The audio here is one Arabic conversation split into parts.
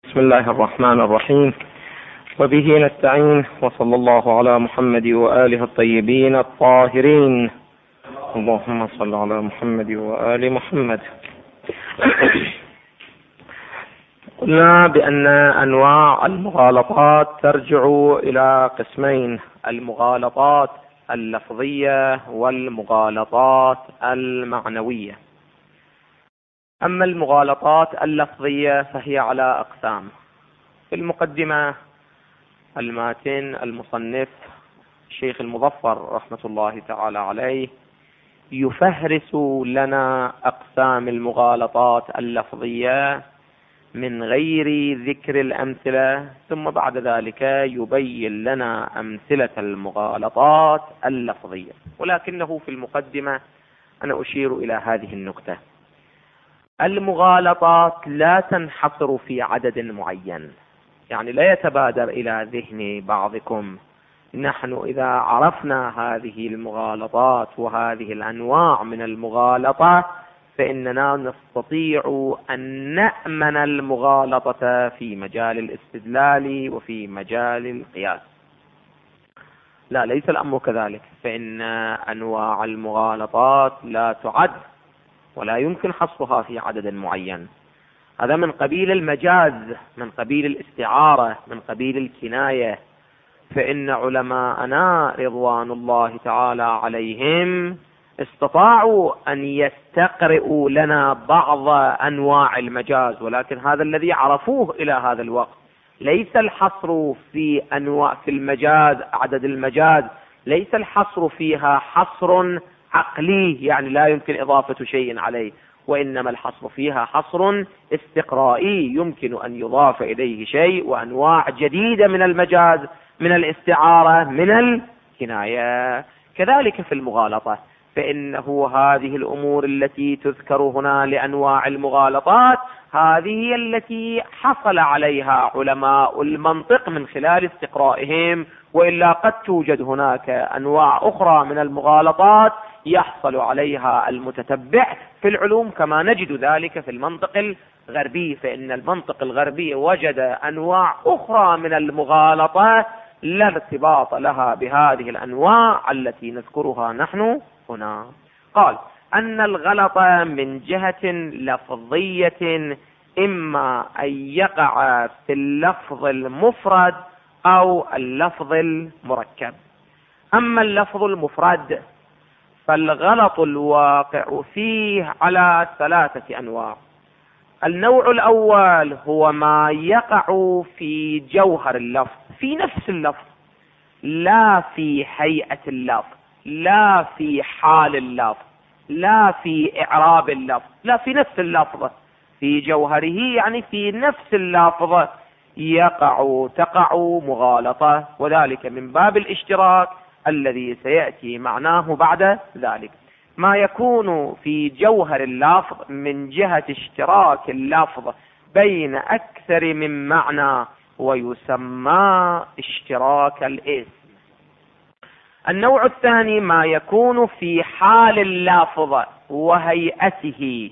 بسم الله الرحمن الرحيم، وبه نستعين، وصلى الله على محمد وآله الطيبين الطاهرين. اللهم صل على محمد وآل محمد. قلنا بأن أنواع المغالطات ترجع إلى قسمين: المغالطات اللفظية والمغالطات المعنوية. أما المغالطات اللفظية فهي على أقسام. في المقدمة الماتن المصنف الشيخ المظفر رحمة الله تعالى عليه يفهرس لنا أقسام المغالطات اللفظية من غير ذكر الأمثلة، ثم بعد ذلك يبين لنا أمثلة المغالطات اللفظية. ولكنه في المقدمة أنا أشير إلى هذه النقطة: المغالطات لا تنحصر في عدد معين. يعني لا يتبادر إلى ذهن بعضكم نحن إذا عرفنا هذه المغالطات وهذه الأنواع من المغالطة فإننا نستطيع أن نأمن المغالطة في مجال الاستدلال وفي مجال القياس. لا، ليس الأمر كذلك، فإن أنواع المغالطات لا تعد ولا يمكن حصرها في عدد معين. هذا من قبيل المجاز، من قبيل الاستعارة، من قبيل الكناية. فإن علماءنا رضوان الله تعالى عليهم استطاعوا أن يستقرئوا لنا بعض أنواع المجاز، ولكن هذا الذي عرفوه إلى هذا الوقت. ليس الحصر في أنواع في المجاز، عدد المجاز ليس الحصر فيها حصر عقلي، يعني لا يمكن إضافة شيء عليه، وإنما الحصر فيها حصر استقرائي، يمكن أن يضاف إليه شيء، وأنواع جديدة من المجاز، من الاستعارة، من الكناية. كذلك في المغالطة، فإنه هذه الأمور التي تذكر هنا لأنواع المغالطات هذه التي حصل عليها علماء المنطق من خلال استقرائهم، وإلا قد توجد هناك أنواع أخرى من المغالطات يحصل عليها المتتبع في العلوم، كما نجد ذلك في المنطق الغربي. فإن المنطق الغربي وجد أنواع أخرى من المغالطة لا ارتباط لها بهذه الأنواع التي نذكرها نحن هنا. قال أن الغلط من جهة لفظية إما أن يقع في اللفظ المفرد أو اللفظ المركب. أما اللفظ المفرد فالغلط الواقع فيه على 3 أنواع. النوع الأول هو ما يقع في جوهر اللفظ، في نفس اللفظ، لا في هيئة اللفظ، لا في حال اللفظ، لا في إعراب اللفظ، لا، في نفس اللفظ، في جوهره، يعني في نفس اللفظ تقع مغالطة، وذلك من باب الاشتراك الذي سيأتي معناه بعد ذلك. ما يكون في جوهر اللفظ من جهة اشتراك اللفظ بين أكثر من معنى ويسمى اشتراك الاسم. النوع الثاني ما يكون في حال اللفظ وهيئته،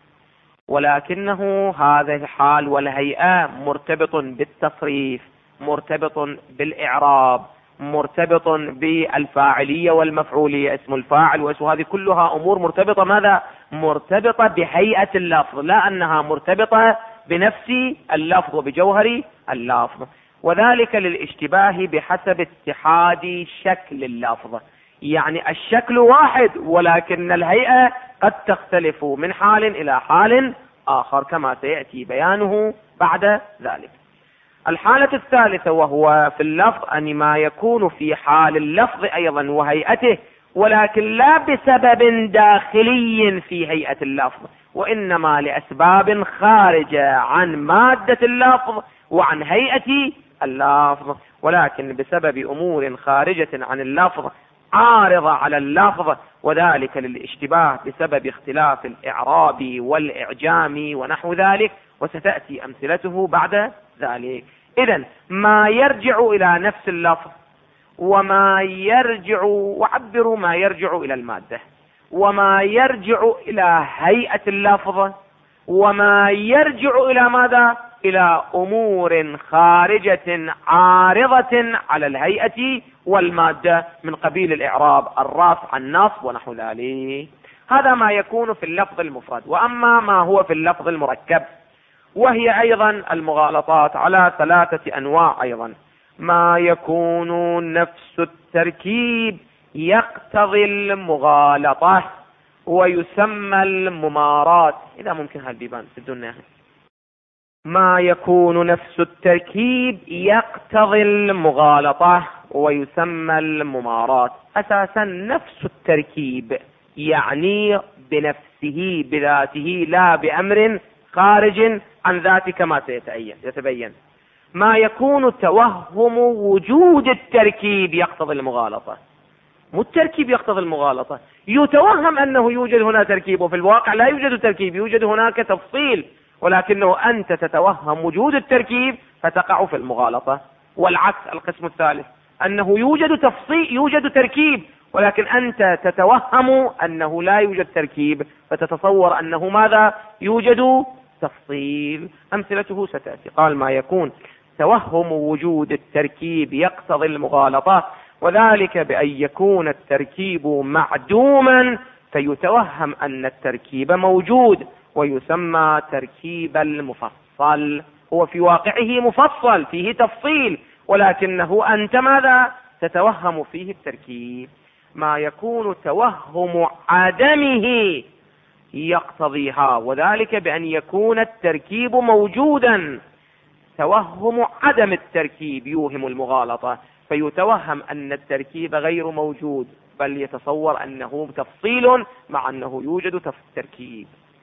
ولكنه هذا الحال والهيئة مرتبط بالتصريف، مرتبط بالإعراب، مرتبط بالفاعلية والمفعولية، اسم الفاعل واسم، هذه كلها أمور مرتبطة ماذا؟ مرتبطة بهيئة اللفظ، لا أنها مرتبطة بنفس اللفظ وبجوهر اللفظ. وذلك للاشتباه بحسب اتحاد شكل اللفظ، يعني الشكل واحد ولكن الهيئة قد تختلف من حال إلى حال آخر، كما سيأتي بيانه بعد ذلك. الحالة الثالثة وهو في اللفظ أن ما يكون في حال اللفظ أيضا وهيئته، ولكن لا بسبب داخلي في هيئة اللفظ، وإنما لأسباب خارجة عن مادة اللفظ وعن هيئة اللفظ، ولكن بسبب أمور خارجة عن اللفظ عارضة على اللفظ، وذلك للاشتباه بسبب اختلاف الإعراب والإعجام ونحو ذلك، وستأتي أمثلته بعد ذلك. إذن ما يرجع إلى نفس اللفظ، وما يرجع، وعبروا ما يرجع إلى المادة، وما يرجع إلى هيئة اللفظ، وما يرجع إلى ماذا؟ إلى أمور خارجة عارضة على الهيئة والمادة من قبيل الإعراب، الرفع، النصب ونحو ذلك. هذا ما يكون في اللفظ المفرد. وأما ما هو في اللفظ المركب، وهي أيضا المغالطات على 3 أنواع أيضا. ما يكون نفس التركيب يقتضي المغالطة ويسمى الممارات. إذا ممكن هالبيبان سدونا. ما يكون نفس التركيب يقتضي المغالطة ويسمى الممارات. أساسا نفس التركيب يعني بنفسه بذاته، لا بأمر خارج عن ذاته كما سيتبين. ما يكون توهم وجود التركيب يقتضي المغالطة، مو التركيب يقتضي المغالطة. يتوهم أنه يوجد هنا تركيب وفي الواقع لا يوجد تركيب، يوجد هناك تفصيل، ولكنه أنت تتوهم وجود التركيب فتقع في المغالطة. والعكس القسم الثالث، أنه يوجد تفصيل، يوجد تركيب، ولكن أنت تتوهم أنه لا يوجد تركيب فتتصور أنه ماذا؟ يوجد تفصيل. أمثلته ستأتي. قال ما يكون توهم وجود التركيب يقتضي المغالطة، وذلك بأن يكون التركيب معدوما فيتوهم أن التركيب موجود ويسمى تركيب المفصل. هو في واقعه مفصل فيه تفصيل، ولكنه أنت ماذا؟ تتوهم فيه التركيب. ما يكون توهم عدمه يقتضيها، وذلك بأن يكون التركيب موجودا. توهم عدم التركيب يوهم المغالطة، فيتوهم أن التركيب غير موجود، بل يتصور أنه تفصيل مع أنه يوجد تركيب.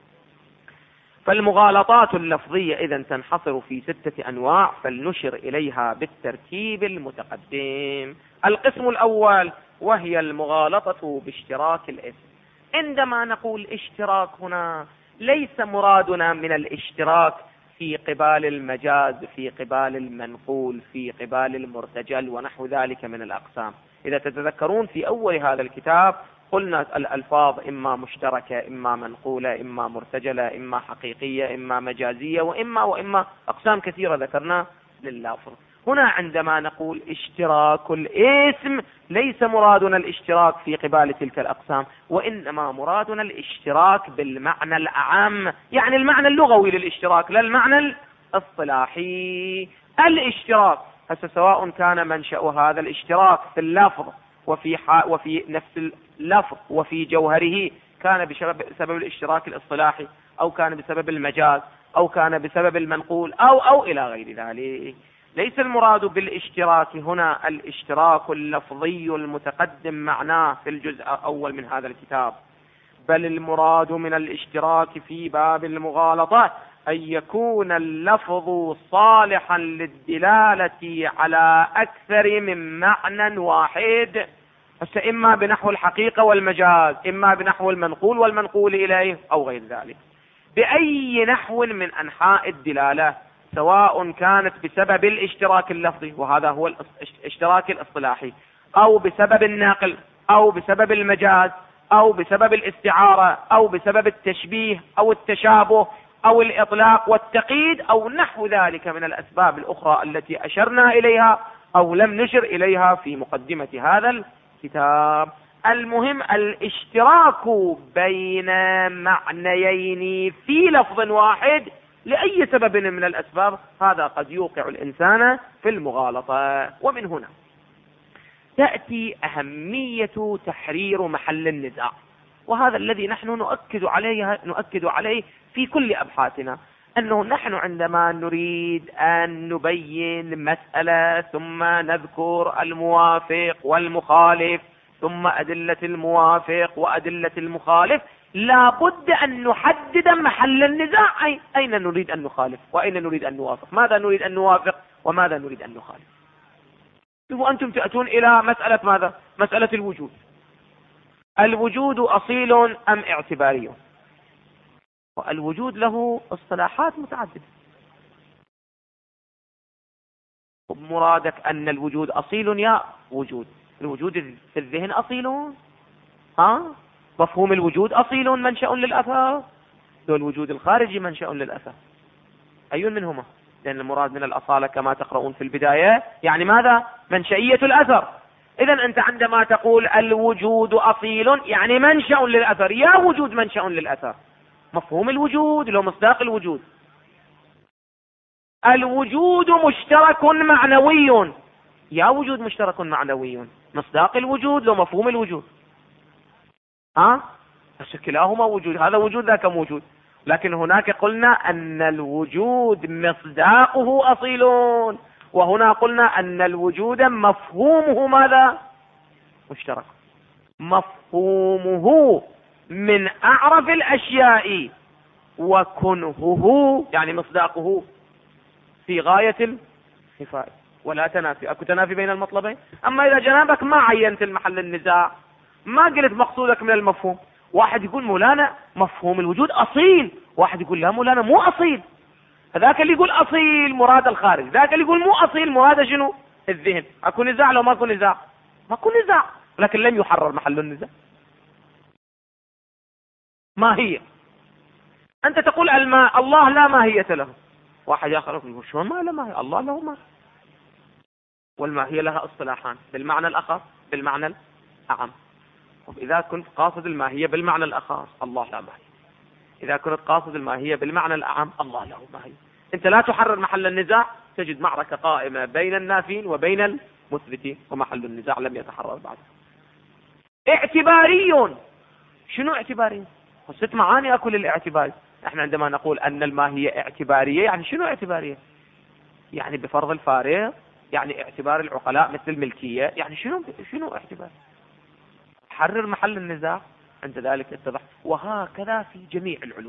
فالمغالطات اللفظية إذن تنحصر في 6 أنواع، فلنشر إليها بالترتيب المتقدم. القسم الأول وهي المغالطة باشتراك الاسم. عندما نقول اشتراك هنا ليس مرادنا من الاشتراك في قبال المجاز، في قبال المنقول، في قبال المرتجل ونحو ذلك من الأقسام. إذا تتذكرون في أول هذا الكتاب قلنا الألفاظ إما مشتركة، إما منقولة، إما مرتجلة، إما حقيقية، إما مجازية، وإما أقسام كثيرة ذكرنا لللفظ. هنا عندما نقول اشتراك الاسم ليس مرادنا الاشتراك في قبال تلك الأقسام، وإنما مرادنا الاشتراك بالمعنى الأعم، يعني المعنى اللغوي للاشتراك لا المعنى الاصطلاحي. الاشتراك هسه سواء كان منشأ هذا الاشتراك في اللفظ وفي نفس اللفظ وفي جوهره كان بسبب الاشتراك الاصطلاحي، أو كان بسبب المجاز، أو كان بسبب المنقول، أو إلى غير ذلك. ليس المراد بالاشتراك هنا الاشتراك اللفظي المتقدم معناه في الجزء الأول من هذا الكتاب، بل المراد من الاشتراك في باب المغالطة أن يكون اللفظ صالحا للدلالة على أكثر من معنى واحد، إما بنحو الحقيقة والمجاز، إما بنحو المنقول والمنقول إليه، أو غير ذلك، بأي نحو من أنحاء الدلالة، سواء كانت بسبب الاشتراك اللفظي وهذا هو الاشتراك الاصطلاحي، أو بسبب النقل، أو بسبب المجاز، أو بسبب الاستعارة، أو بسبب التشبيه أو التشابه أو الإطلاق والتقييد، أو نحو ذلك من الأسباب الأخرى التي أشرنا إليها أو لم نشر إليها في مقدمة هذا الكتاب. المهم الاشتراك بين معنيين في لفظ واحد لأي سبب من الأسباب، هذا قد يوقع الإنسان في المغالطة. ومن هنا تأتي أهمية تحرير محل النزاع، وهذا الذي نحن نؤكد عليه في كل أبحاثنا، أنه نحن عندما نريد أن نبين مسألة ثم نذكر الموافق والمخالف ثم أدلة الموافق وأدلة المخالف، لا بد أن نحدد محل النزاع، أين نريد أن نخالف وأين نريد أن نوافق، ماذا نريد أن نوافق وماذا نريد أن نخالف. وأنتم تأتون إلى مسألة ماذا؟ مسألة الوجود. الوجود أصيل أم اعتباري؟ والوجود له اصطلاحات متعددة. مرادك أن الوجود أصيل يا وجود، الوجود في الذهن أصيل، مفهوم الوجود أصيل منشأ للأثر، والوجود الخارجي منشأ للأثر، أي منهما؟ لأن المراد من الأصالة كما تقرؤون في البداية يعني ماذا؟ منشئية الأثر. إذا أنت عندما تقول الوجود أصيل يعني منشأ للأثر، يا وجود منشأ للأثر، مفهوم الوجود لو مصداق الوجود. الوجود مشترك معنوي، يا وجود مشترك معنوي، مصداق الوجود لو مفهوم الوجود. بس كلاهما وجود، هذا وجود ذاك موجود، لكن هناك قلنا أن الوجود مصداقه أصيل، وهنا قلنا أن الوجود مفهومه ماذا؟ مشترك. مفهومه من أعرف الأشياء، وكنهه يعني مصداقه في غاية الخفاء، ولا تنافي، أكو تنافي بين المطلبين. أما إذا جنابك ما عينت المحل النزاع، ما قلت مقصودك من المفهوم، واحد يقول مولانا مفهوم الوجود أصيل، واحد يقول لا مولانا مو أصيل، هذاك اللي يقول أصيل مراد الخارج، ذاك اللي يقول مو أصيل مراد شنو؟ الذهن. أكو نزاع لو ما أكو نزاع؟ ما أكو نزاع، لكن لم يحرر محل النزاع. ما هي؟ أنت تقول الماء، الله لا ماهية له، واحد آخر يقول شلون ما له ماهية؟ الله له ماهية، والماهية لها اصطلاحان، بالمعنى الأخص بالمعنى الأعم. إذا كنت قاصد الماهية بالمعنى الأخص الله لا ماهية، إذا كنت قاصد الماهية بالمعنى الأعم الله له ماهية. أنت لا تحرر محل النزاع، تجد معركة قائمة بين النافين وبين المثبتين، ومحل النزاع لم يتحرر بعد. اعتباري، شنو اعتباري؟ 6 معاني أكل الاعتبار. احنا عندما نقول أن الماهية اعتبارية يعني شنو اعتبارية؟ يعني بفرض الفارق، يعني اعتبار العقلاء مثل الملكية، يعني شنو اعتبار؟ حرر محل النزاع، عند ذلك اتضح. وهكذا في جميع العلوم،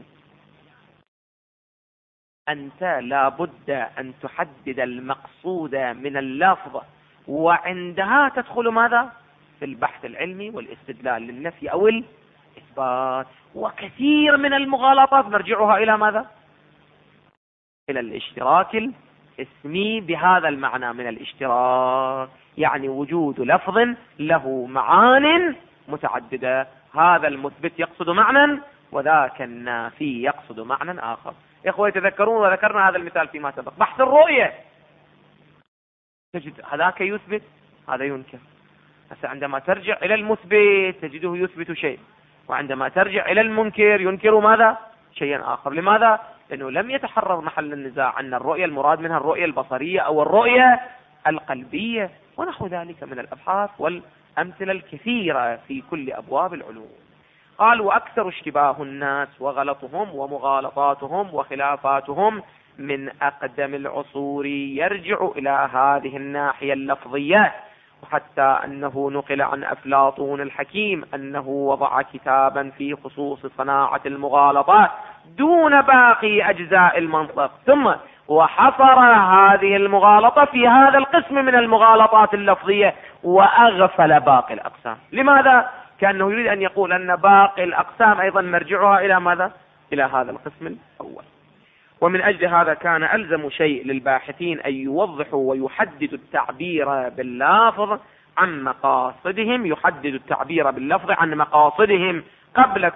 أنت لابد أن تحدد المقصود من اللفظ، وعندها تدخل ماذا؟ في البحث العلمي والاستدلال للنفي أو الإثبات. وكثير من المغالطات مرجعها إلى ماذا؟ إلى الاشتراك الاسمي بهذا المعنى من الاشتراك، يعني وجود لفظ له معان متعددة، هذا المثبت يقصد معنى وذاك النافي يقصد معنى آخر. إخوة تذكرون وذكرنا هذا المثال فيما سبق، بحث الرؤية، تجد هذاك يثبت هذا ينكر. بس عندما ترجع إلى المثبت تجده يثبت شيء، وعندما ترجع إلى المنكر ينكر ماذا؟ شيئا آخر. لماذا؟ لأنه لم يتحرر محل النزاع أن الرؤية المراد منها الرؤية البصرية أو الرؤية القلبية، ونحو ذلك من الأبحاث والأمثلة الكثيرة في كل أبواب العلوم. قال وأكثر اشتباه الناس وغلطهم ومغالطاتهم وخلافاتهم من أقدم العصور يرجع إلى هذه الناحية اللفظية، وحتى أنه نقل عن أفلاطون الحكيم أنه وضع كتابا في خصوص صناعة المغالطات دون باقي أجزاء المنطق، ثم وحصر هذه المغالطة في هذا القسم من المغالطات اللفظية وأغفل باقي الأقسام. لماذا؟ كأنه يريد أن يقول أن باقي الأقسام أيضا مرجعها إلى ماذا؟ إلى هذا القسم الأول. ومن أجل هذا كان ألزم شيء للباحثين أن يوضحوا ويحددوا التعبير باللفظ عن مقاصدهم، يحددوا التعبير باللفظ عن مقاصدهم قبل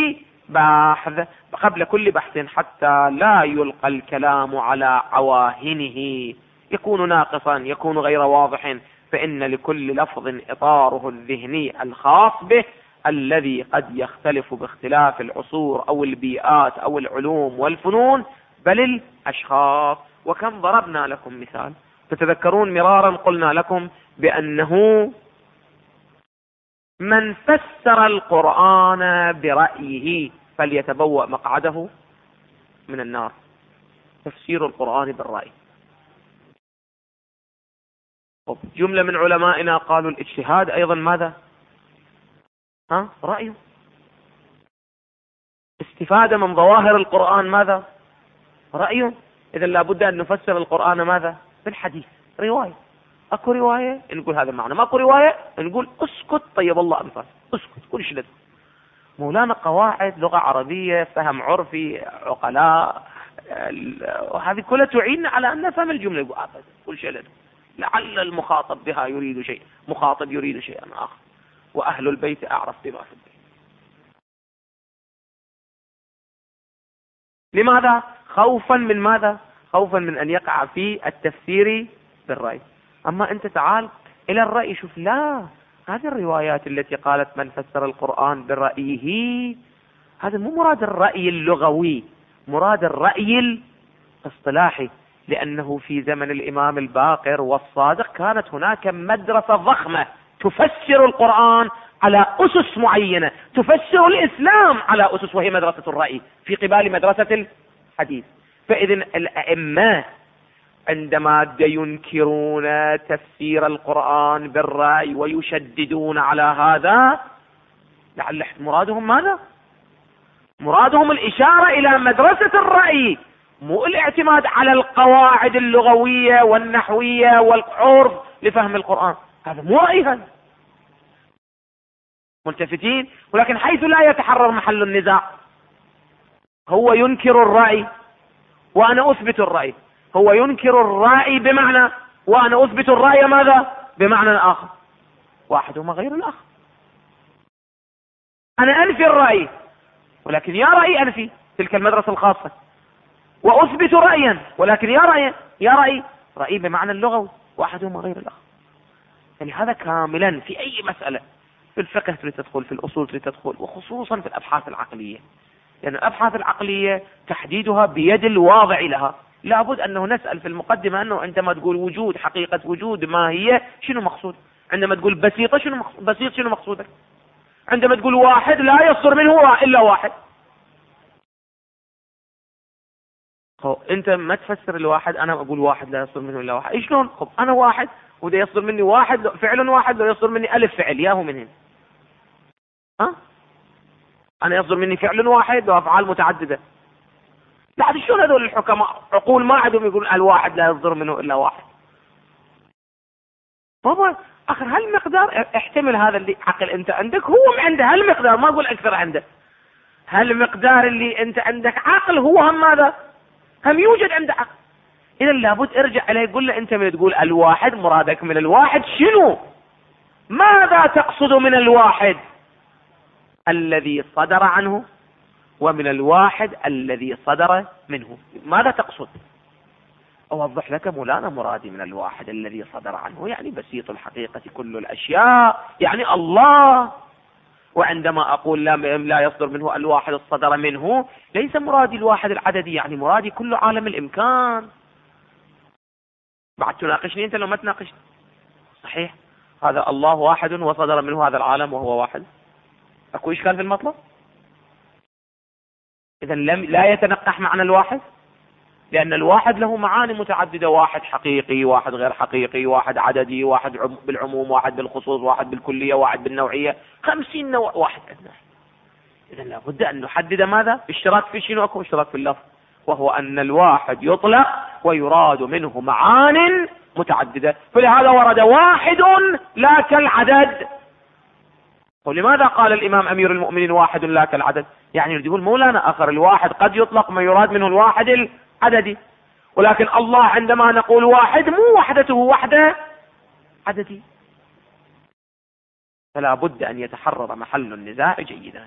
كل بحث، حتى لا يلقى الكلام على عواهنه، يكون ناقصا، يكون غير واضح، فإن لكل لفظ إطاره الذهني الخاص به الذي قد يختلف باختلاف العصور أو البيئات أو العلوم والفنون بل الأشخاص. وكم ضربنا لكم مثال، تتذكرون مرارا قلنا لكم بأنه من فسر القرآن برأيه فليتبوأ مقعده من النار. تفسير القرآن بالرأي. جملة من علمائنا قالوا الاجتهاد أيضا ماذا؟ رأيه. استفادة من ظواهر القرآن ماذا؟ رأيه. إذا لابد أن نفسر القرآن ماذا؟ بالحديث، رواية. أكو رواية نقول هذا المعنى، ما أكو رواية نقول اسكت طيب الله أنفاس، اسكت كل شيء. مولانا قواعد لغة عربية، فهم عرفي، عقلاء، وهذه كلها تعين على أن نفهم الجملة. يقول كل شيء لدى، لعل المخاطب بها يريد شيء، مخاطب يريد شيئا آخر، وأهل البيت أعرف بما في البيت. لماذا؟ خوفا من ماذا؟ خوفا من أن يقع في التفسير بالرأي. أما أنت تعال إلى الرأي، شوف، لا، هذه الروايات التي قالت من فسر القرآن برأيه، هذا مو مراد الرأي اللغوي، مراد الرأي الاصطلاحي، لأنه في زمن الإمام الباقر والصادق كانت هناك مدرسة ضخمة تفسر القرآن على أسس معينة، تفسر الإسلام على أسس، وهي مدرسة الرأي في قبال مدرسة الحديث. فإذن الأئمة عندما ينكرون تفسير القرآن بالرأي ويشددون على هذا، لعل مرادهم ماذا؟ مرادهم الإشارة إلى مدرسة الرأي، مو الاعتماد على القواعد اللغوية والنحوية والعرف لفهم القرآن. هذا مو رأي، هذا ملتفتين. ولكن حيث لا يتحرر محل النزاع، هو ينكر الرأي وأنا أثبت الرأي، هو ينكر الرأي بمعنى وأنا أثبت الرأي ماذا؟ بمعنى آخر، واحدهما غير الآخر. أنا أنفي الرأي، ولكن يا رأي أنفي، تلك المدرسة الخاصة، وأثبت رأيا، ولكن يا رأي بمعنى اللغوي، واحدهما غير الآخر. يعني هذا كاملا في أي مسألة، في الفقه تريد تدخل، في الأصول تريد تدخل، وخصوصا في الأبحاث العقلية، لأن يعني الأبحاث العقلية تحديدها بيد الواضع لها. لابد أنه نسأل في المقدمة أنه عندما تقول وجود، حقيقة وجود ما هي، شنو مقصود؟ عندما تقول بسيطة، شنو بسيط، شنو مقصودك؟ عندما تقول واحد لا يصدر منه إلا واحد، انت ما تفسر الواحد، انا اقول واحد لا يصدر منه الا واحد، شلون؟ انا واحد وده يصدر مني واحد فعل واحد، لا يصدر مني الف فعل، ياهو من هنا. انا يصدر مني فعل واحد وافعال متعدده. لا، شلون هذول الحكماء عقول ما عندهم يقول الواحد لا يصدر منه الا واحد؟ بابا اخر هالمقدار احتمل، هذا اللي عقل انت عندك هو عنده هالمقدار، ما اقول اكثر عنده، هالمقدار اللي انت عندك عقل هو هم ماذا؟ هم يوجد عنده عقل. اذا لابد ارجع عليه، يقول له انت من تقول الواحد، مرادك من الواحد شنو؟ ماذا تقصد من الواحد الذي صدر عنه، ومن الواحد الذي صدر منه، ماذا تقصد؟ اوضح لك مولانا، مرادي من الواحد الذي صدر عنه يعني بسيط الحقيقة كل الاشياء، يعني الله. وعندما اقول لا يصدر منه الواحد الصدر منه، ليس مرادي الواحد العددي، يعني مرادي كل عالم الامكان. بعد تناقشني انت لو ما تناقشني؟ صحيح، هذا الله واحد وصدر منه هذا العالم وهو واحد، اكو اشكال في المطلب؟ اذا لا يتنقح معنى الواحد، لان الواحد له معاني متعددة، واحد حقيقي، واحد غير حقيقي، واحد عددي، واحد بالعموم، واحد بالخصوص، واحد بالكلية، واحد بالنوعية، 50 نوع واحد عندنا. اذا لابد ان نحدد ماذا؟ اشتراك في شنو؟ اكو اشتراك في اللفظ، وهو ان الواحد يطلق ويراد منه معان متعددة، فلهذا ورد واحد لا كالعدد. ولماذا قال الامام امير المؤمنين واحد لا كالعدد؟ يعني يقول مولانا اخر الواحد قد يطلق ما يراد منه الواحد العددي، ولكن الله عندما نقول واحد مو وحدته وحدة عددي. فلا بد ان يتحرر محل النزاع جيدا.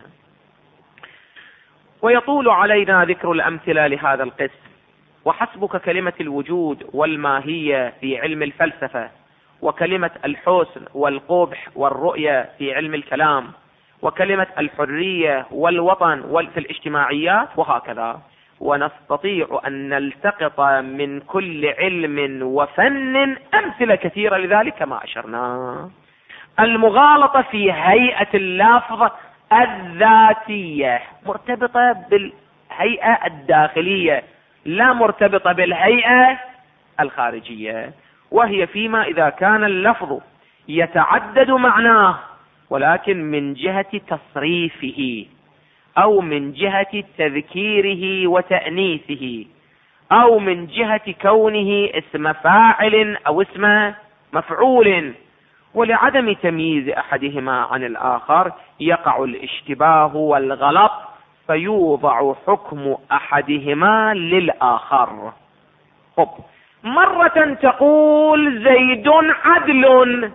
ويطول علينا ذكر الامثلة لهذا القسم، وحسبك كلمة الوجود والماهية في علم الفلسفة، وكلمة الحسن والقبح والرؤية في علم الكلام، وكلمة الحرية والوطن في الاجتماعيات، وهكذا. ونستطيع أن نلتقط من كل علم وفن أمثلة كثيرة لذلك كما أشرنا. المغالطة في هيئة اللفظ الذاتية مرتبطة بالهيئة الداخلية، لا مرتبطة بالهيئة الخارجية، وهي فيما إذا كان اللفظ يتعدد معناه، ولكن من جهة تصريفه، أو من جهة تذكيره وتأنيثه، أو من جهة كونه اسم فاعل أو اسم مفعول، ولعدم تمييز أحدهما عن الآخر يقع الاشتباه والغلط، فيوضع حكم أحدهما للآخر. مرة تقول زيد عدل.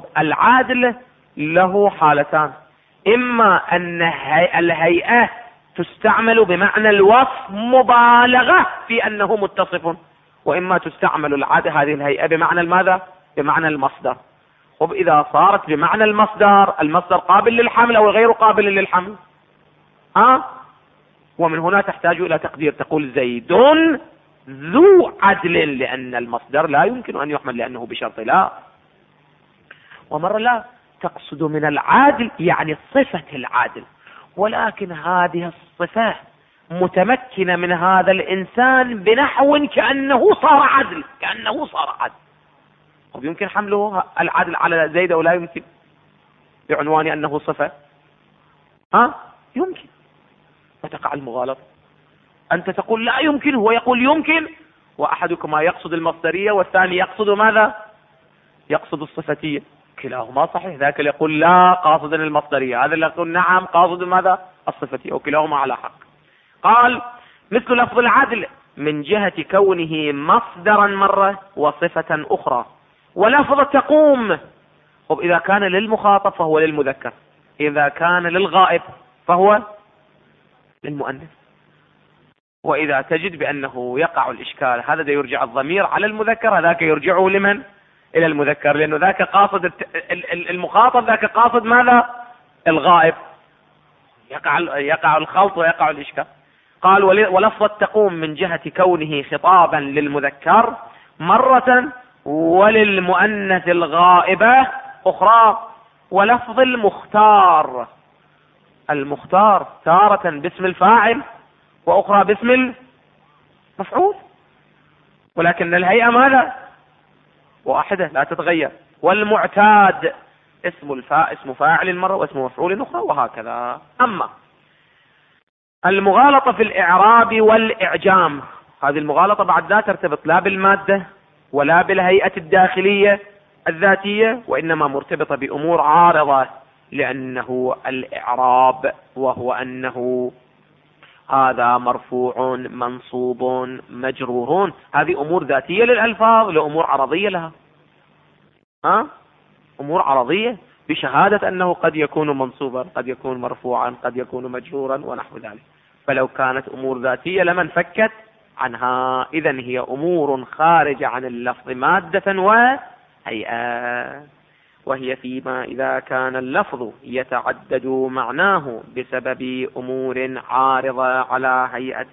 العدل له حالتان، إما أن الهيئة تستعمل بمعنى الوصف مبالغة في أنه متصف، وإما تستعمل العادة هذه الهيئة بمعنى ماذا؟ بمعنى المصدر. وإذا صارت بمعنى المصدر قابل للحمل أو غير قابل للحمل. ومن هنا تحتاج إلى تقدير، تقول زيد ذو عدل، لأن المصدر لا يمكن أن يحمل لأنه بشرط لا. ومرة لا تقصد من العادل يعني صفة العادل، ولكن هذه الصفة متمكنة من هذا الإنسان بنحو كأنه صار عدل، طب يمكن حمله العدل على زيد أو لا يمكن بعنوان أنه صفة؟ يمكن، فتقع المغالطة. أنت تقول لا يمكن، هو يقول يمكن، وأحدكما يقصد المصدرية والثاني يقصد ماذا؟ يقصد الصفتية. كلاهما صحيح، ذاك اللي يقول لا قاصدا المصدرية، هذا اللي يقول نعم قاصد ماذا؟ الصفتية، وكلاهما على حق. قال مثل لفظ العدل من جهة كونه مصدرا مرة وصفة أخرى، ولفظ تقوم إذا كان للمخاطب فهو للمذكر، إذا كان للغائب فهو للمؤنث. وإذا تجد بأنه يقع الإشكال، هذا يرجع الضمير على المذكر، هذاك يرجعه لمن؟ إلى المذكر، لأنه ذاك قاصد المخاطب، ذاك قاصد ماذا؟ الغائب، يقع الخلط ويقع الإشكال. قال ولفظ تقوم من جهة كونه خطابا للمذكر مرة وللمؤنث الغائبة أخرى. ولفظ المختار تارة باسم الفاعل وأخرى باسم المفعول، ولكن الهيئة ماذا؟ واحدة لا تتغير. والمعتاد اسم فاعل مرة واسم مفعول أخرى، وهكذا. أما المغالطة في الإعراب والإعجام، هذه المغالطة بعد لا ترتبط لا بالمادة ولا بالهيئة الداخلية الذاتية، وإنما مرتبطة بأمور عارضة، لأنه الإعراب وهو أنه هذا مرفوع منصوب مجرور، هذه أمور ذاتية للألفاظ لأمور عرضية لها. أمور عرضية بشهادة أنه قد يكون منصوبا، قد يكون مرفوعا، قد يكون مجرورا ونحو ذلك. فلو كانت أمور ذاتية لمن فكت عنها. إذن هي أمور خارجة عن اللفظ مادة وهيئة، وهي فيما إذا كان اللفظ يتعدد معناه بسبب أمور عارضة على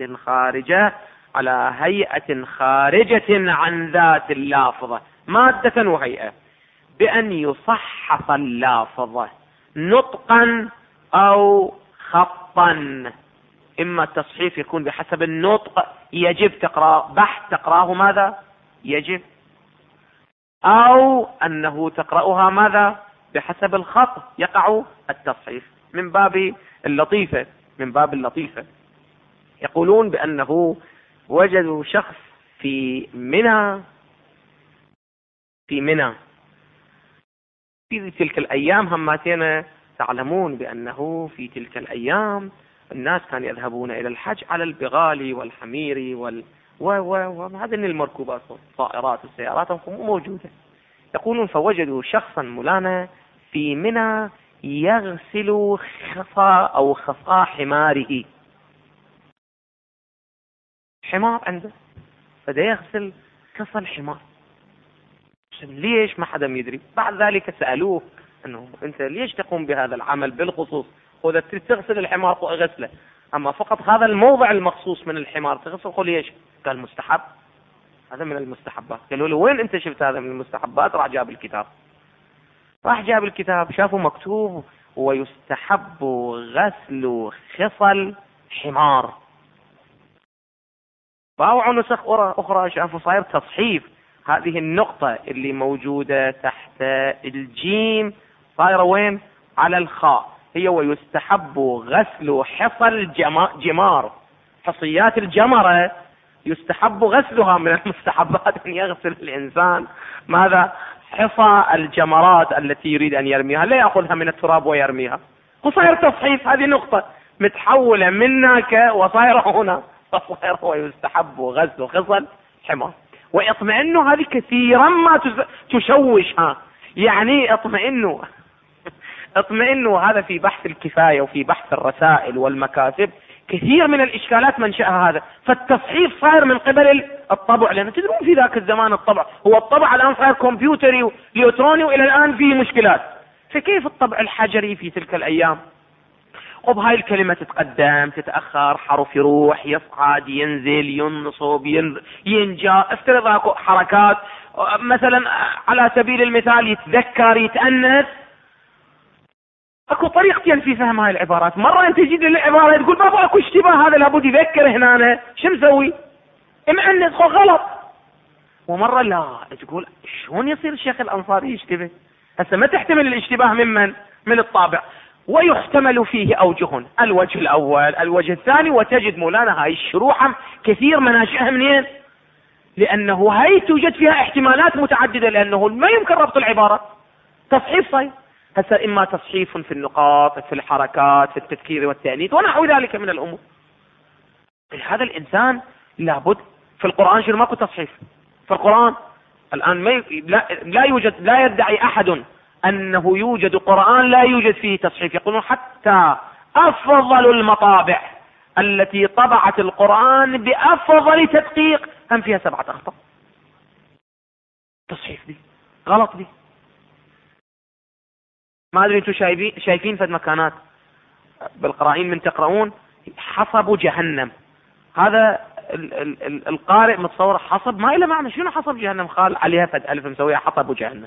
هيئة خارجة عن ذات اللافظة مادة وهيئة، بأن يصحف اللافظة نطقا أو خطا. إما التصحيف يكون بحسب النطق، يجب تقرأه ماذا؟ يجب، أو أنه تقرأها ماذا؟ بحسب الخط، يقع التصحيف من باب اللطيفة. يقولون بأنه وجدوا شخص في منى في تلك الأيام. هماتنا تعلمون بأنه في تلك الأيام الناس كانوا يذهبون إلى الحج على البغال والحمير وهذه المركوبات والطائرات والسيارات موجودة. يقولون فوجدوا شخصا مولانا في منى يغسل خصا حماره، حمار عنده، فده يغسل خصا الحمار. ليش؟ ما حدا يدري. بعد ذلك سألوه أنه أنت ليش تقوم بهذا العمل بالخصوص؟ إذا تغسل الحمار غسله، أما فقط هذا الموضع المخصوص من الحمار تغسل، قل ليش؟ قال مستحب، هذا من المستحبات. قالوا له وين أنت شفت هذا من المستحبات؟ راح جاب الكتاب، شافوا مكتوب ويستحب غسل خصل حمار. باوعوا نسخ أخرى شافوا صاير تصحيف، هذه النقطة اللي موجودة تحت الجيم صايرة وين؟ على الخاء، هي ويستحب غسل حصى جمار، حصيات الجمرة يستحب غسلها. من المستحبات أن يغسل الإنسان ماذا؟ حصى الجمرات التي يريد أن يرميها، لا يأخذها من التراب ويرميها. وصاير تصحيف، هذه نقطة متحولة منك وصايرة هنا، فصاير ويستحب غسل خصل حمار. واطمئنوا هذه كثيرا ما تشوشها، يعني اطمئنوا هذا في بحث الكفاية وفي بحث الرسائل والمكاتب كثير من الإشكالات منشأها هذا. فالتصحيف صار من قبل الطبع، لأن تدرون في ذاك الزمان الطبع هو الطبع الآن صار كمبيوتري وإلكتروني وإلى الآن فيه مشكلات، فكيف الطبع الحجري في تلك الأيام؟ هاي الكلمة تتقدم تتأخر، حرف يروح يصعد ينزل ينصب ينجا، افترض اكو حركات مثلا على سبيل المثال يتذكر يتأنس، اكو طريقتين في فهم هاي العبارات. مرة انت تجي للعبارة تقول بابا اكو اشتباه، هذا لابد يذكر هنا، شو نسوي؟ امعنس غلط. ومرة لا، تقول شلون يصير الشيخ الأنصاري يشتبه؟ هسه ما تحتمل الاشتباه من الطابع. ويحتمل فيه أوجه، الوجه الأول الوجه الثاني، وتجد مولانا هاي الشروحة كثير مناشئها منين؟ لأنه هاي توجد فيها احتمالات متعددة، لأنه ما يمكن ربط العبارة. تصحيف صحيح هسه إما تصحيف في النقاط في الحركات في التذكير والتأنيث ونحو ذلك من الأمور. هذا الإنسان لابد في القرآن شنو ماكو تصحيف في القرآن الآن؟ لا يوجد، لا يدعي أحد أنه يوجد قرآن لا يوجد فيه تصحيف. يقولون حتى أفضل المطابع التي طبعت القرآن بأفضل تدقيق هم فيها 7 أخطاء. تصحيف دي غلط دي. ما أدري أنتم شايفين في المكانات بالقرائين من تقرؤون حصب جهنم، هذا القارئ متصور حصب ما إلى معنى. شنو حصب جهنم؟ قال عليها فد ألف مسويها حصب جهنم.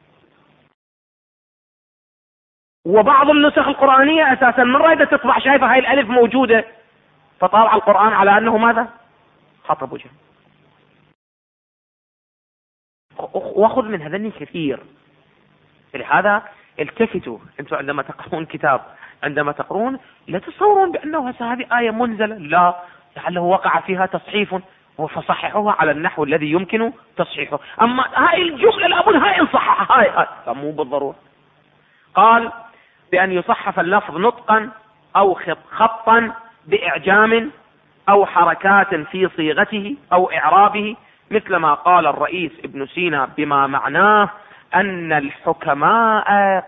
وبعض النسخ القرآنية أساسا من رأيت تطبع شايفة هاي الألف موجودة، فطابع القرآن على أنه ماذا؟ حطب وجه. وأخذ من هذني كثير. لهذا التفتوا أنتم عندما تقرؤون كتاب، عندما تقرؤون لا تصورون بأنه هذه آية منزلة، لا، لعله وقع فيها تصحيف فصححوها على النحو الذي يمكن تصحيحه. أما هاي الجملة لابد هاي انصحح، هاي مو بالضرورة. قال بأن يصحف اللفظ نطقا أو خطا بإعجام أو حركات في صيغته أو إعرابه، مثل ما قال الرئيس ابن سينا بما معناه أن الحكماء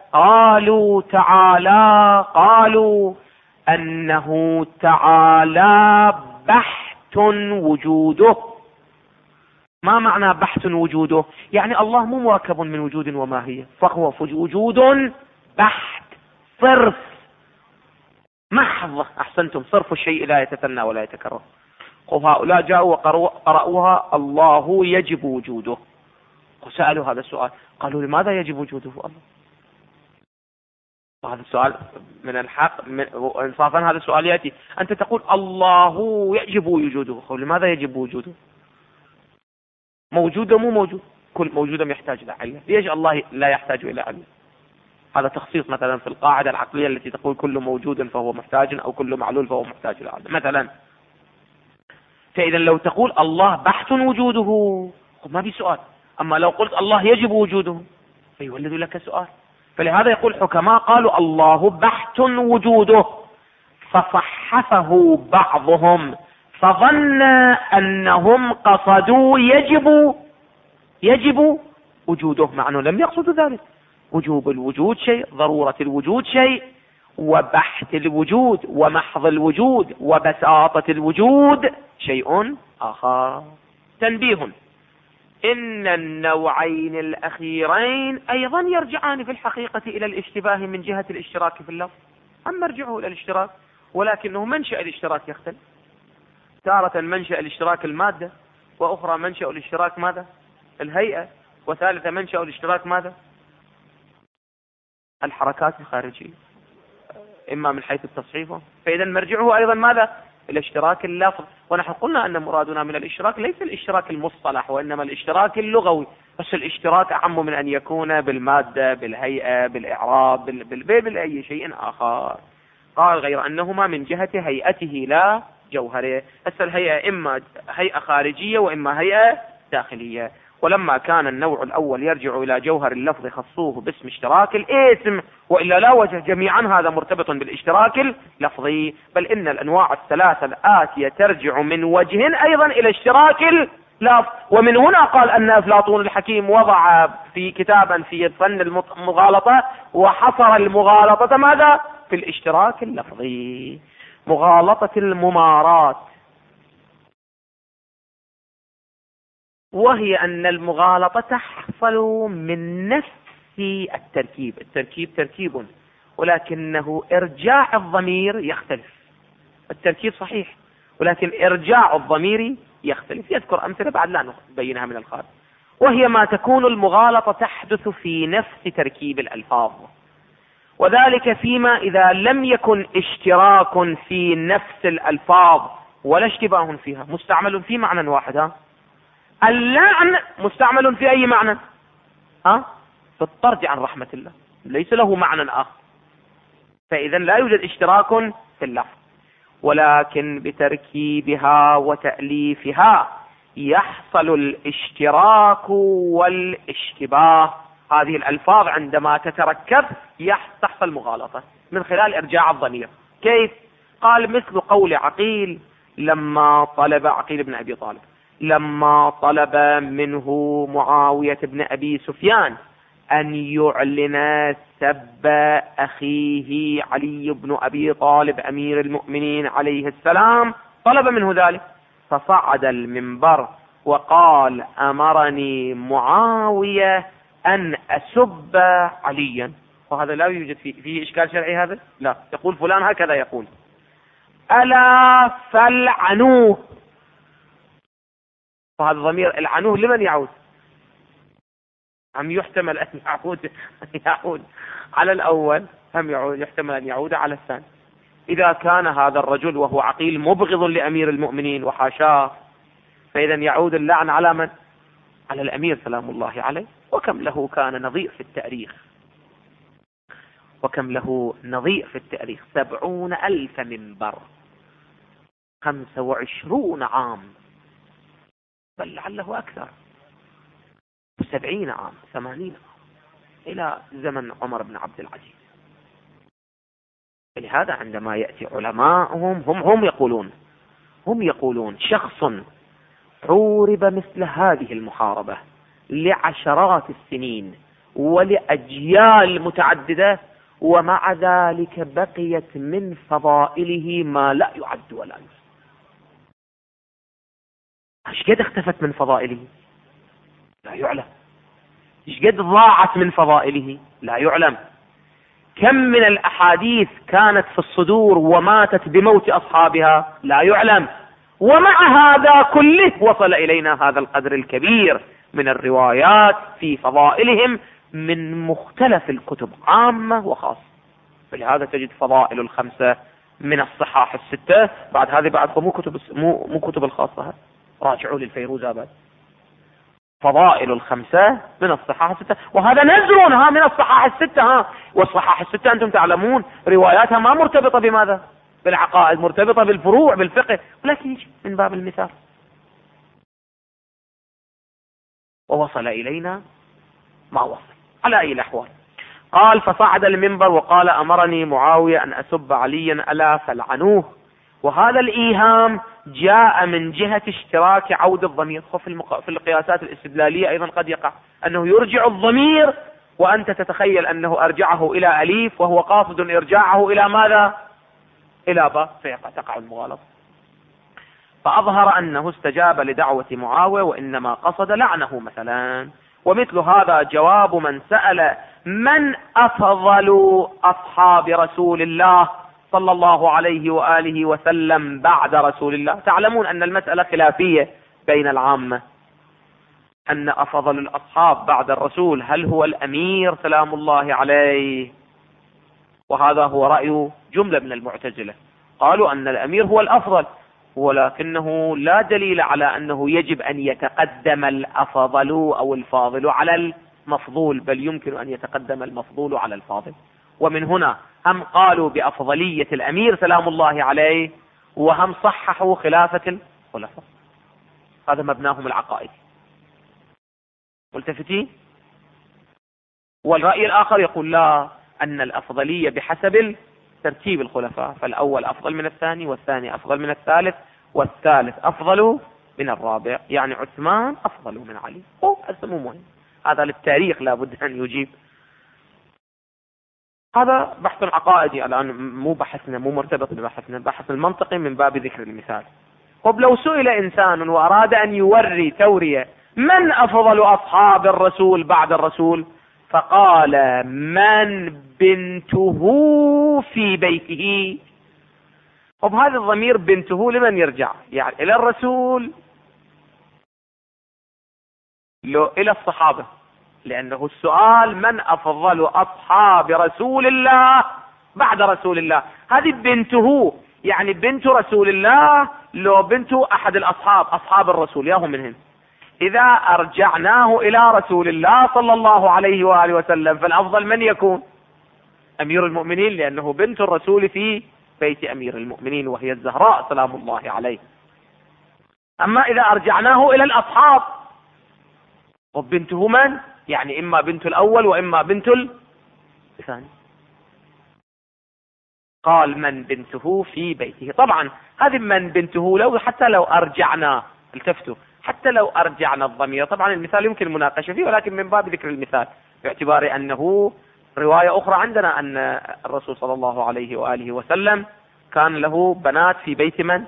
قالوا أنه تعالى بحت وجوده. ما معنى بحت وجوده؟ يعني الله مو مركب من وجود وماهية، فهو وجود بحت صرف محض. أحسنتم، صرف الشيء لا يتثنى ولا يتكرر. هؤلاء جاءوا وقرأوها الله يجب وجوده، وسألوا هذا السؤال، قالوا لماذا يجب وجوده الله؟ هذا السؤال من الحق انصافا هذا السؤال يأتي، أنت تقول الله يجب وجوده، لماذا يجب وجوده؟ موجود مو موجود؟ كل موجود يحتاج إلى علة، ليش الله لا يحتاج إلى علة؟ هذا تخصيص مثلا في القاعدة العقلية التي تقول كل موجود فهو محتاج، أو كل معلول فهو محتاج إلى علة مثلا. فإذا لو تقول الله بحث وجوده ما في سؤال، أما لو قلت الله يجب وجوده فيولد لك سؤال. فلهذا يقول حكماء قالوا الله بحث وجوده، فصحفه بعضهم فظن أنهم قصدوا يجب وجوده، مع أنه لم يقصدوا ذلك. وجوب الوجود شيء، ضرورة الوجود شيء، وبحث الوجود ومحض الوجود وبساطة الوجود شيء آخر. تنبيه: إن النوعين الأخيرين أيضا يرجعان في الحقيقة إلى الاشتباه من جهة الاشتراك في اللفظ، أما يرجعوا إلى الاشتراك، ولكنه منشأ الاشتراك يختلف. تارة منشأ الاشتراك المادة، وأخرى منشأ الاشتراك ماذا؟ الهيئة، وثالثة منشأ الاشتراك ماذا؟ الحركات الخارجية، إما من حيث التصحيف. فإذا مرجعه أيضا ماذا؟ الاشتراك اللفظ. ونحن قلنا أن مرادنا من الاشتراك ليس الاشتراك المصطلح، وإنما الاشتراك اللغوي، بس الاشتراك أعم من أن يكون بالمادة بالهيئة بالإعراب بأي شيء آخر. قال غير أنهما من جهة هيئته لا جوهره. بس الهيئة إما هيئة خارجية وإما هيئة داخلية. ولما كان النوع الأول يرجع إلى جوهر اللفظ خصوه باسم اشتراك الاسم، وإلا لا وجه جميعا هذا مرتبط بالاشتراك اللفظي، بل إن الأنواع الثلاثة الآتية ترجع من وجه أيضا إلى اشتراك اللفظ. ومن هنا قال أن أفلاطون الحكيم وضع في كتابا في فن المغالطة وحصر المغالطة ماذا؟ في الاشتراك اللفظي. مغالطة الممارات، وهي أن المغالطة تحصل من نفس التركيب. التركيب تركيب، ولكنه إرجاع الضمير يختلف. التركيب صحيح، ولكن إرجاع الضمير يختلف. يذكر أمثلة بعد لا نبينها من الخارج. وهي ما تكون المغالطة تحدث في نفس تركيب الألفاظ، وذلك فيما إذا لم يكن اشتراك في نفس الألفاظ ولا اشتباه فيها. مستعمل في معنى واحد. اللعن مستعمل في أي معنى؟ في الطرد عن رحمة الله، ليس له معنى آخر. فإذا لا يوجد اشتراك في اللفظ، ولكن بتركيبها وتأليفها يحصل الاشتراك والاشتباه. هذه الألفاظ عندما تتركب تحصل مغالطة من خلال إرجاع الضمير. كيف؟ قال مثل قول عقيل لما طلب عقيل بن أبي طالب لما طلب منه معاوية بن أبي سفيان أن يعلن سب أخيه علي بن أبي طالب أمير المؤمنين عليه السلام، طلب منه ذلك، فصعد المنبر وقال: أمرني معاوية أن أسب عليا. وهذا لا يوجد فيه إشكال شرعي. هذا لا، يقول فلان هكذا يقول: ألا فلعنوه. فهذا الضمير العنوه لمن يعود؟ يحتمل أن يعود على الأول، يحتمل أن يعود على الثاني. إذا كان هذا الرجل وهو عقيل مبغض لأمير المؤمنين وحاشاه، فإذا يعود اللعن على من؟ على الأمير سلام الله عليه. وكم له كان نظير في التاريخ، 70,000 منبر، 25 عام، بل لعله أكثر، 70 عام، 80 عام، إلى زمن عمر بن عبد العزيز. لهذا عندما يأتي علماءهم هم يقولون شخص حورب مثل هذه المحاربة لعشرات السنين ولأجيال متعددة، ومع ذلك بقيت من فضائله ما لا يعد ولا يحصى. ايش قد اختفت من فضائله؟ لا يعلم. ايش قد ضاعت من فضائله؟ لا يعلم. كم من الأحاديث كانت في الصدور وماتت بموت أصحابها؟ لا يعلم. ومع هذا كله وصل إلينا هذا القدر الكبير من الروايات في فضائلهم من مختلف الكتب عامة وخاصة. فلهذا تجد فضائل الخمسة من الصحاح الستة. بعد هذه مو كتب الخاصة، راجعوا للفيروزاباد. فضائل الخمسة من الصحاح الستة، وهذا نزرها من الصحاح الستة. والصحاح الستة أنتم تعلمون رواياتها ما مرتبطة بماذا؟ بالعقائد، مرتبطة بالفروع بالفقه، ولكن يجي من باب المثال. ووصل إلينا ما وصل. على أي الأحوال، قال: فصعد المنبر وقال: أمرني معاوية أن أسب عليا ألا فلعنوه. وهذا الإيهام جاء من جهة اشتراك عود الضمير. في القياسات الاستدلالية أيضا قد يقع أنه يرجع الضمير وأنت تتخيل أنه أرجعه إلى أليف وهو قاصد إرجاعه إلى ماذا؟ إلى باء، فتقع المغالطة. فأظهر أنه استجاب لدعوة معاوية وإنما قصد لعنه مثلا. ومثل هذا جواب من سأل: من أفضل أصحاب رسول الله صلى الله عليه وآله وسلم بعد رسول الله؟ تعلمون أن المسألة خلافية بين العامة، أن أفضل الأصحاب بعد الرسول هل هو الأمير سلام الله عليه؟ وهذا هو رأي جملة من المعتزلة، قالوا أن الأمير هو الأفضل، ولكنه لا دليل على أنه يجب أن يتقدم الأفضل أو الفاضل على المفضول، بل يمكن أن يتقدم المفضول على الفاضل. ومن هنا هم قالوا بأفضلية الأمير سلام الله عليه، وهم صححوا خلافة الخلفاء. هذا مبناهم العقائد. ملتفتين؟ والرأي الآخر يقول لا، أن الأفضلية بحسب ترتيب الخلفاء، فالأول أفضل من الثاني، والثاني أفضل من الثالث، والثالث أفضل من الرابع، يعني عثمان أفضل من علي. هذا مو مهم، هذا للتاريخ لابد أن يجيب. هذا بحث عقائدي الآن، مو بحثنا، مو مرتبط ببحثنا، بحث المنطقي من باب ذكر المثال. طب لو سئل إنسان وأراد أن يوري تورية من أفضل أصحاب الرسول بعد الرسول، فقال من بنته في بيته. طب هذا الضمير بنته لمن يرجع؟ يعني إلى الرسول لو إلى الصحابة؟ لأنه السؤال من أفضل أصحاب رسول الله بعد رسول الله. هذه بنته، يعني بنت رسول الله لو بنت أحد الأصحاب، أصحاب الرسول ياهم منهم. إذا أرجعناه إلى رسول الله صلى الله عليه وآله وسلم فالأفضل من يكون؟ أمير المؤمنين، لأنه بنت الرسول في بيت أمير المؤمنين وهي الزهراء سلام الله عليه. أما إذا أرجعناه إلى الأصحاب وبنته من؟ يعني إما بنت الأول وإما بنت الثاني. قال من بنته في بيته. طبعا هذه من بنته لو حتى لو أرجعنا، التفتوا، حتى لو أرجعنا الضمير، طبعا المثال يمكن المناقشة فيه ولكن من باب ذكر المثال باعتبار أنه رواية أخرى عندنا أن الرسول صلى الله عليه وآله وسلم كان له بنات في بيت من؟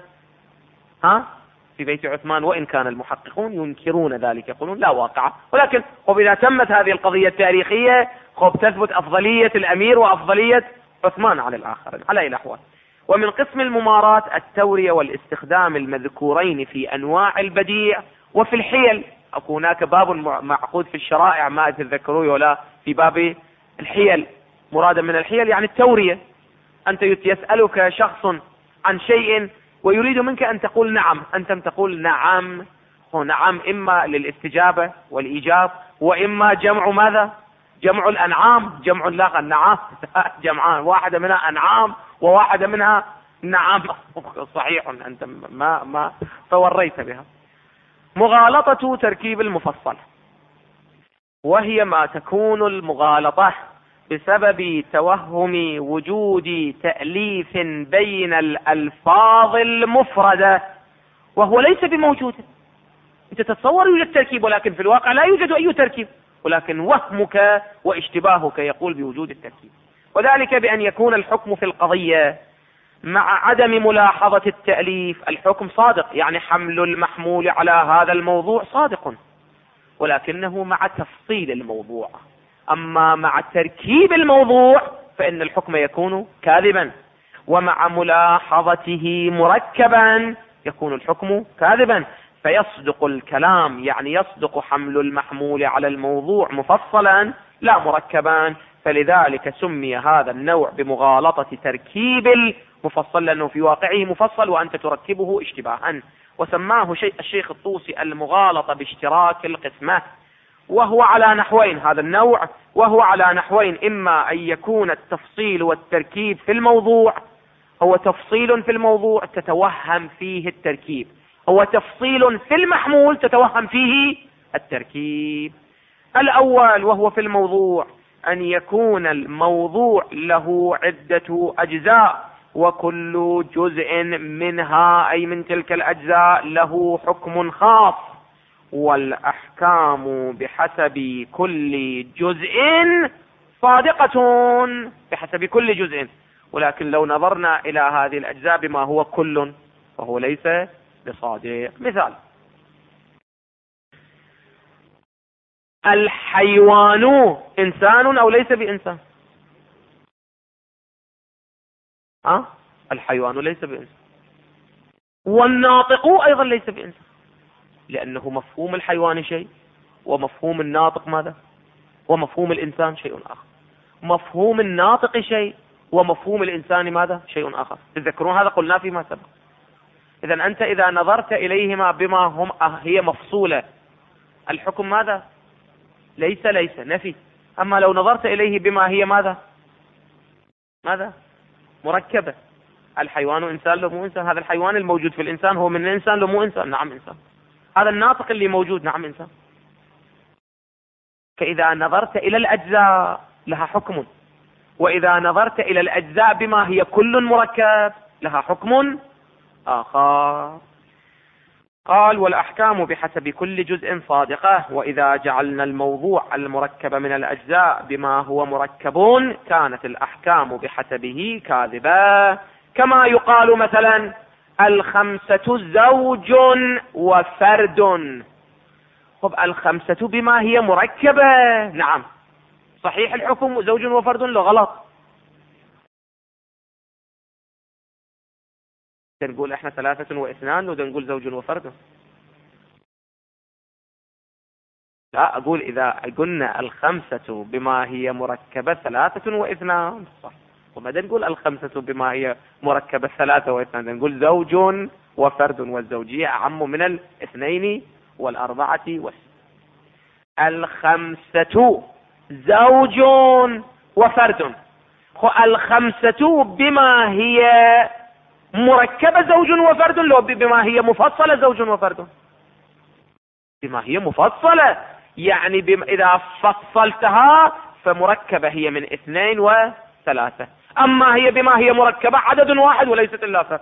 في بيت عثمان، وإن كان المحققون ينكرون ذلك، يقولون لا واقع. ولكن إذا تمت هذه القضية التاريخية تثبت أفضلية الأمير وأفضلية عثمان على الآخرين على أي الأحوال. ومن قسم الممارات التورية والاستخدام المذكورين في أنواع البديع وفي الحيل. هناك باب معقود في الشرائع ما تذكروه ولا في باب الحيل. مرادا من الحيل يعني التورية. أنت يسألك شخص عن شيء ويريد منك أن تقول نعم، أنت تقول نعم. نعم إما للاستجابة والإيجاب، وإما جمع ماذا؟ جمع الأنعام، جمع لا النعام جمعان، واحدة منها أنعام وواحدة منها نعم. صحيح أنت ما فوريت بها. مغالطة تركيب المفصل، وهي ما تكون المغالطة بسبب توهم وجود تأليف بين الألفاظ المفردة وهو ليس بموجود. أنت تتصور يوجد تركيب ولكن في الواقع لا يوجد أي تركيب، ولكن وهمك واشتباهك يقول بوجود التركيب. وذلك بأن يكون الحكم في القضية مع عدم ملاحظة التأليف. الحكم صادق، يعني حمل المحمول على هذا الموضوع صادق، ولكنه مع تفصيل الموضوع. أما مع تركيب الموضوع فإن الحكم يكون كاذبا، ومع ملاحظته مركبا يكون الحكم كاذبا. فيصدق الكلام، يعني يصدق حمل المحمول على الموضوع مفصلا لا مركبا. فلذلك سمي هذا النوع بمغالطة تركيب المفصل، لأنه في واقعه مفصل وأنت تركبه اشتباها. وسماه الشيخ الطوسي المغالطة باشتراك القسمة. وهو على نحوين هذا النوع، وهو على نحوين: إما أن يكون التفصيل والتركيب في الموضوع، هو تفصيل في الموضوع تتوهم فيه التركيب، هو تفصيل في المحمول تتوهم فيه التركيب. الأول وهو في الموضوع أن يكون الموضوع له عدة أجزاء، وكل جزء منها أي من تلك الأجزاء له حكم خاص، والأحكام بحسب كل جزء صادقة بحسب كل جزء. ولكن لو نظرنا إلى هذه الأجزاء بما هو كل فهو ليس بصادق. مثال: الحيوان إنسان أو ليس بإنسان؟ الحيوان ليس بإنسان، والناطق أيضا ليس بإنسان، لأنه مفهوم الحيوان شيء ومفهوم الناطق ماذا؟ ومفهوم الإنسان شيء آخر. مفهوم الناطق شيء ومفهوم الإنسان ماذا؟ شيء آخر. تذكرون هذا قلنا فيما سبق. إذا أنت إذا نظرت إليهما بما هم هي مفصولة، الحكم ماذا؟ ليس نفي. أما لو نظرت إليه بما هي ماذا؟ مركبة. الحيوان إنسان لو مو إنسان، هذا الحيوان الموجود في الإنسان هو من الإنسان لو مو إنسان؟ نعم إنسان. هذا الناطق اللي موجود، نعم إنسان. فإذا نظرت إلى الأجزاء لها حكم، وإذا نظرت إلى الأجزاء بما هي كل مركب لها حكم آخر. قال والأحكام بحسب كل جزء صادقة، وإذا جعلنا الموضوع المركب من الأجزاء بما هو مركبون كانت الأحكام بحسبه كاذبة، كما يقال مثلا 5 زوج وفرد. طب 5 بما هي مركبة، نعم صحيح الحكم زوج وفرد، لو غلط نقول احنا 3 و2 ونقول زوج وفرد. لا، أقول إذا قلنا 5 بما هي مركبة 3 و2 صح، وبعدين نقول 5 بما هي مركبة 3 و2 نقول زوج وفرد، والزوجية أعم من 2 و4 و6. 5 زوج وفرد، 5 بما هي مركبة زوج وفرد، لو بما هي مفصلة زوج وفرد. بما هي مفصلة يعني إذا فصلتها فمركبة هي من 2 و3، أما هي بما هي مركبة عدد واحد وليست إلا فرد.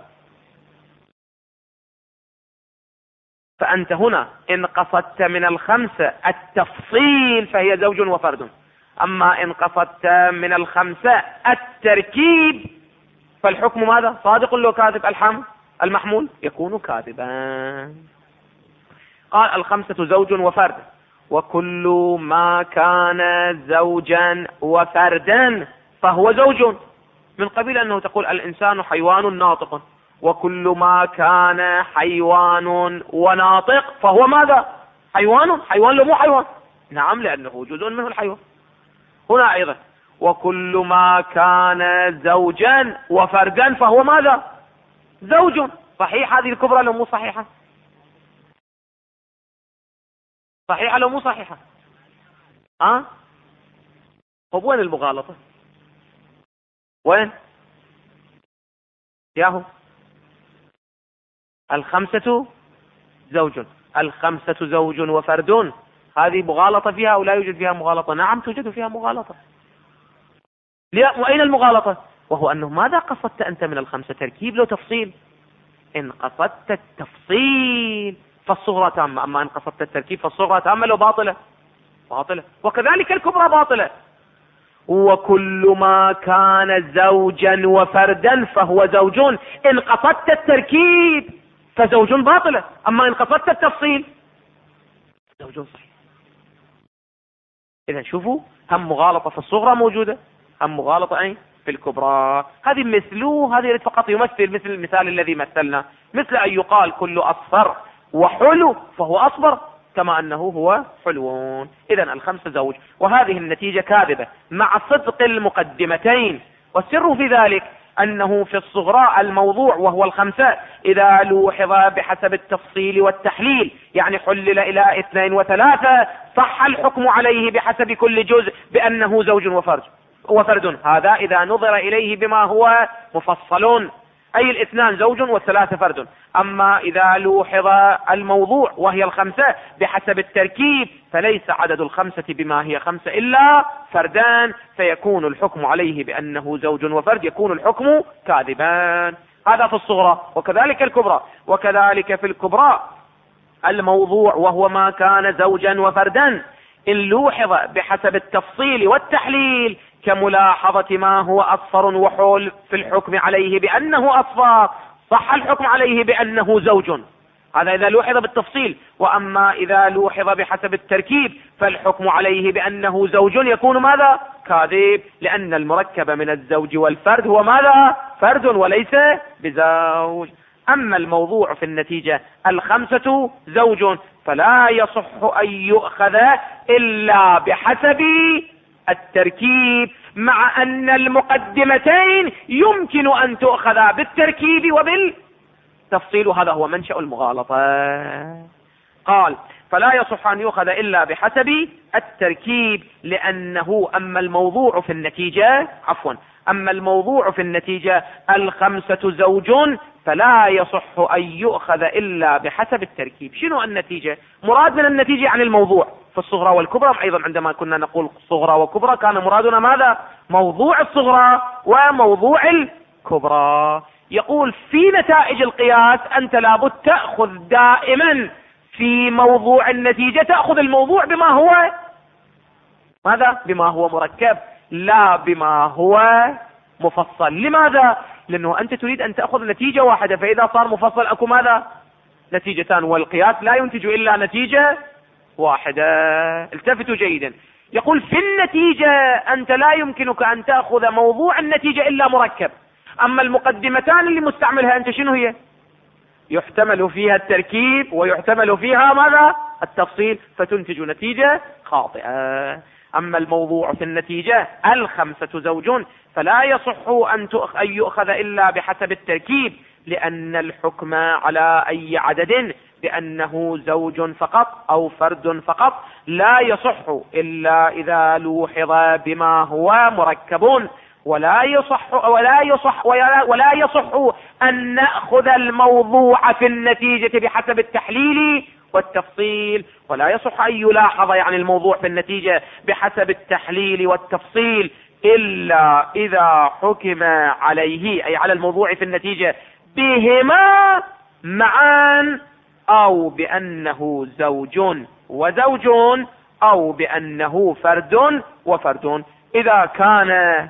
فأنت هنا إن قصدت من 5 التفصيل فهي زوج وفرد، أما إن قصدت من 5 التركيب فالحكم ماذا؟ صادق لو كاذب؟ المحمول يكون كاذبا. قال 5 زوج وفرد، وكل ما كان زوجا وفردا فهو زوج، من قبيل أنه تقول الإنسان حيوان ناطق، وكل ما كان حيوان وناطق فهو ماذا؟ حيوان. حيوان لو مو حيوان؟ نعم، لأنه جزء منه الحيوان. هنا أيضا وكل ما كان زوجا وفردا فهو ماذا؟ زوج. صحيح هذه الكبرى لو مو صحيحة؟ صحيحة لو مو صحيحة؟ طب وين المغالطة؟ وين ياهو؟ 5 زوج، 5 زوج وفرد، هذه مغالطة فيها أو لا يوجد فيها مغالطة؟ نعم توجد فيها مغالطة. وأين المغالطة؟ وهو أنه ماذا قصدت أنت من 5 تركيب لو تفصيل؟ إن قصدت التفصيل فالصغرى تامة، أما إن قصدت التركيب فالصغرى تامة لو باطلة. وكذلك الكبرى باطلة. وكل ما كان زوجا وفردا فهو زوج، إن قصدت التركيب فزوج باطلة، أما إن قصدت التفصيل زوج صحيح. إذا شوفوا، هم مغالطة في الصغرى موجودة، هم مغالطة في الكبرى. هذه هذه فقط يمثل مثل المثال الذي مثلنا، مثل أن يقال كل أصفر وحلو فهو أصفر كما أنه هو حلوون. إذا 5 زوج، وهذه النتيجة كاذبة مع صدق المقدمتين. والسر في ذلك أنه في الصغرى الموضوع وهو 5 إذا لوحظ بحسب التفصيل والتحليل، يعني حلل إلى 2 و3 صح الحكم عليه بحسب كل جزء بأنه زوج وفرد. هذا إذا نظر إليه بما هو مفصل، أي 2 زوج و3 فرد. أما إذا لوحظ الموضوع وهي 5 بحسب التركيب فليس عدد 5 بما هي 5 إلا فردان، فيكون الحكم عليه بأنه زوج وفرد، يكون الحكم كاذبا. هذا في الصغرى، وكذلك الكبرى. وكذلك في الكبرى الموضوع وهو ما كان زوجا وفردا إن لوحظ بحسب التفصيل والتحليل كملاحظة ما هو أصفر وحول في الحكم عليه بأنه أصفر صح الحكم عليه بأنه زوج، هذا إذا لوحظ بالتفصيل. وأما إذا لوحظ بحسب التركيب فالحكم عليه بأنه زوج يكون ماذا؟ كاذب، لأن المركب من الزوج والفرد هو ماذا؟ فرد وليس بزوج. أما الموضوع في النتيجة 5 زوج فلا يصح أن يؤخذ إلا بحسب التركيب، مع أن المقدمتين يمكن أن تؤخذ بالتركيب وبالتفصيل، هذا هو منشأ المغالطة. قال فلا يصح أن يؤخذ إلا بحسب التركيب، لأنه أما الموضوع في النتيجة 5 زوج فلا يصح أن يؤخذ إلا بحسب التركيب. شنو النتيجة؟ مراد من النتيجة عن الموضوع في الصغرى والكبرى. أيضا عندما كنا نقول صغرى وكبرى كان مرادنا ماذا؟ موضوع الصغرى وموضوع الكبرى. يقول في نتائج القياس أنت لابد تأخذ دائما في موضوع النتيجة، تأخذ الموضوع بما هو ماذا؟ بما هو مركب، لا بما هو مفصل. لماذا؟ لأنه أنت تريد أن تأخذ نتيجة واحدة، فإذا صار مفصل أكو ماذا؟ نتيجتان، والقياس لا ينتج إلا نتيجة واحدة. التفتوا جيدا. يقول في النتيجة أنت لا يمكنك أن تأخذ موضوع النتيجة إلا مركب. أما المقدمتان اللي مستعملها أنت شنو هي؟ يحتمل فيها التركيب ويحتمل فيها ماذا؟ التفصيل، فتنتج نتيجة خاطئة. أما الموضوع في النتيجة 5 زوج فلا يصح أن يؤخذ إلا بحسب التركيب، لأن الحكم على أي عدد بأنه زوج فقط أو فرد فقط لا يصح إلا إذا لوحظ بما هو مركب. ولا يصح أن نأخذ الموضوع في النتيجة بحسب التحليل والتفصيل، ولا يصح أن يلاحظ يعني الموضوع في النتيجة بحسب التحليل والتفصيل إلا إذا حكم عليه، أي على الموضوع في النتيجة، بهما معا، أو بأنه زوج وزوج، أو بأنه فرد وفرد. إذا كان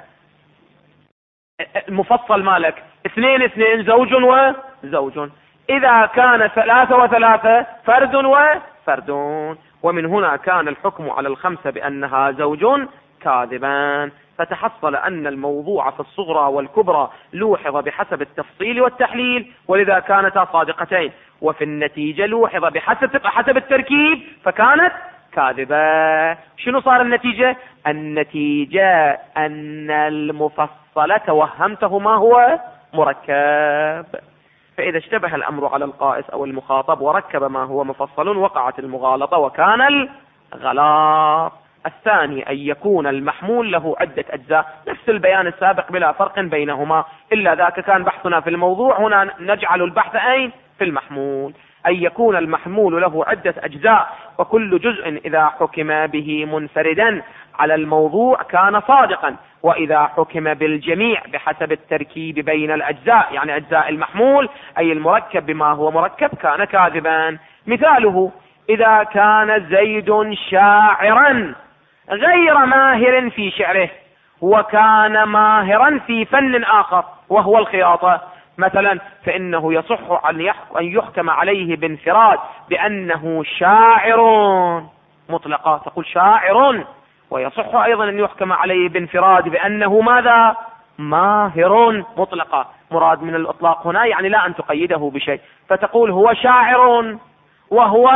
المفصل مالك 2 زوج وزوج، إذا كان 3 فرد وفرد. ومن هنا كان الحكم على 5 بأنها زوج كاذبان، فتحصل أن الموضوع في الصغرى والكبرى لوحظ بحسب التفصيل والتحليل، ولذا كانتا صادقتين، وفي النتيجة لوحظ بحسب التركيب فكانت كاذبة. شنو صار النتيجة؟ النتيجة أن المفصل توهمته ما هو مركب، فإذا اشتبه الأمر على القائس أو المخاطب وركب ما هو مفصل وقعت المغالطة وكان الغلاط. الثاني أن يكون المحمول له عدة أجزاء، نفس البيان السابق بلا فرق بينهما، إلا ذاك كان بحثنا في الموضوع، هنا نجعل البحث أين؟ في المحمول. أن يكون المحمول له عدة أجزاء، وكل جزء إذا حكم به منفردا على الموضوع كان صادقا، وإذا حكم بالجميع بحسب التركيب بين الأجزاء، يعني أجزاء المحمول أي المركب بما هو مركب، كان كاذبا. مثاله: إذا كان زيد شاعرا غير ماهر في شعره، وكان ماهرا في فن آخر وهو الخياطة مثلا، فإنه يصح أن يحكم عليه بانفراد بأنه شاعر مطلقا، تقول شاعر، ويصح أيضا أن يحكم عليه بانفراد بأنه ماذا؟ ماهر مطلقا. مراد من الإطلاق هنا يعني لا أن تقيده بشيء، فتقول هو شاعر وهو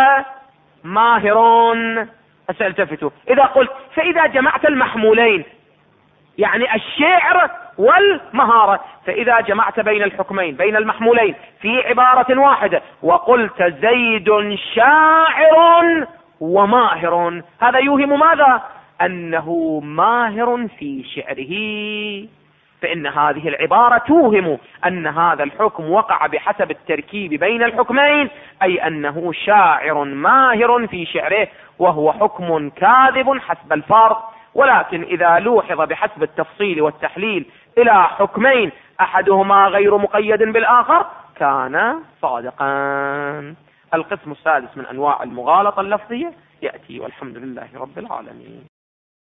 ماهر. التفتوا، إذا قلت فإذا جمعت المحمولين يعني الشعر والمهارة، فإذا جمعت بين الحكمين بين المحمولين في عبارة واحدة وقلت زيد شاعر وماهر، هذا يوهم ماذا؟ أنه ماهر في شعره، فإن هذه العبارة توهم أن هذا الحكم وقع بحسب التركيب بين الحكمين، أي أنه شاعر ماهر في شعره، وهو حكم كاذب حسب الفرض. ولكن إذا لوحظ بحسب التفصيل والتحليل إلى حكمين أحدهما غير مقيد بالآخر كان صادقا. القسم السادس من أنواع المغالطة اللفظية يأتي، والحمد لله رب العالمين.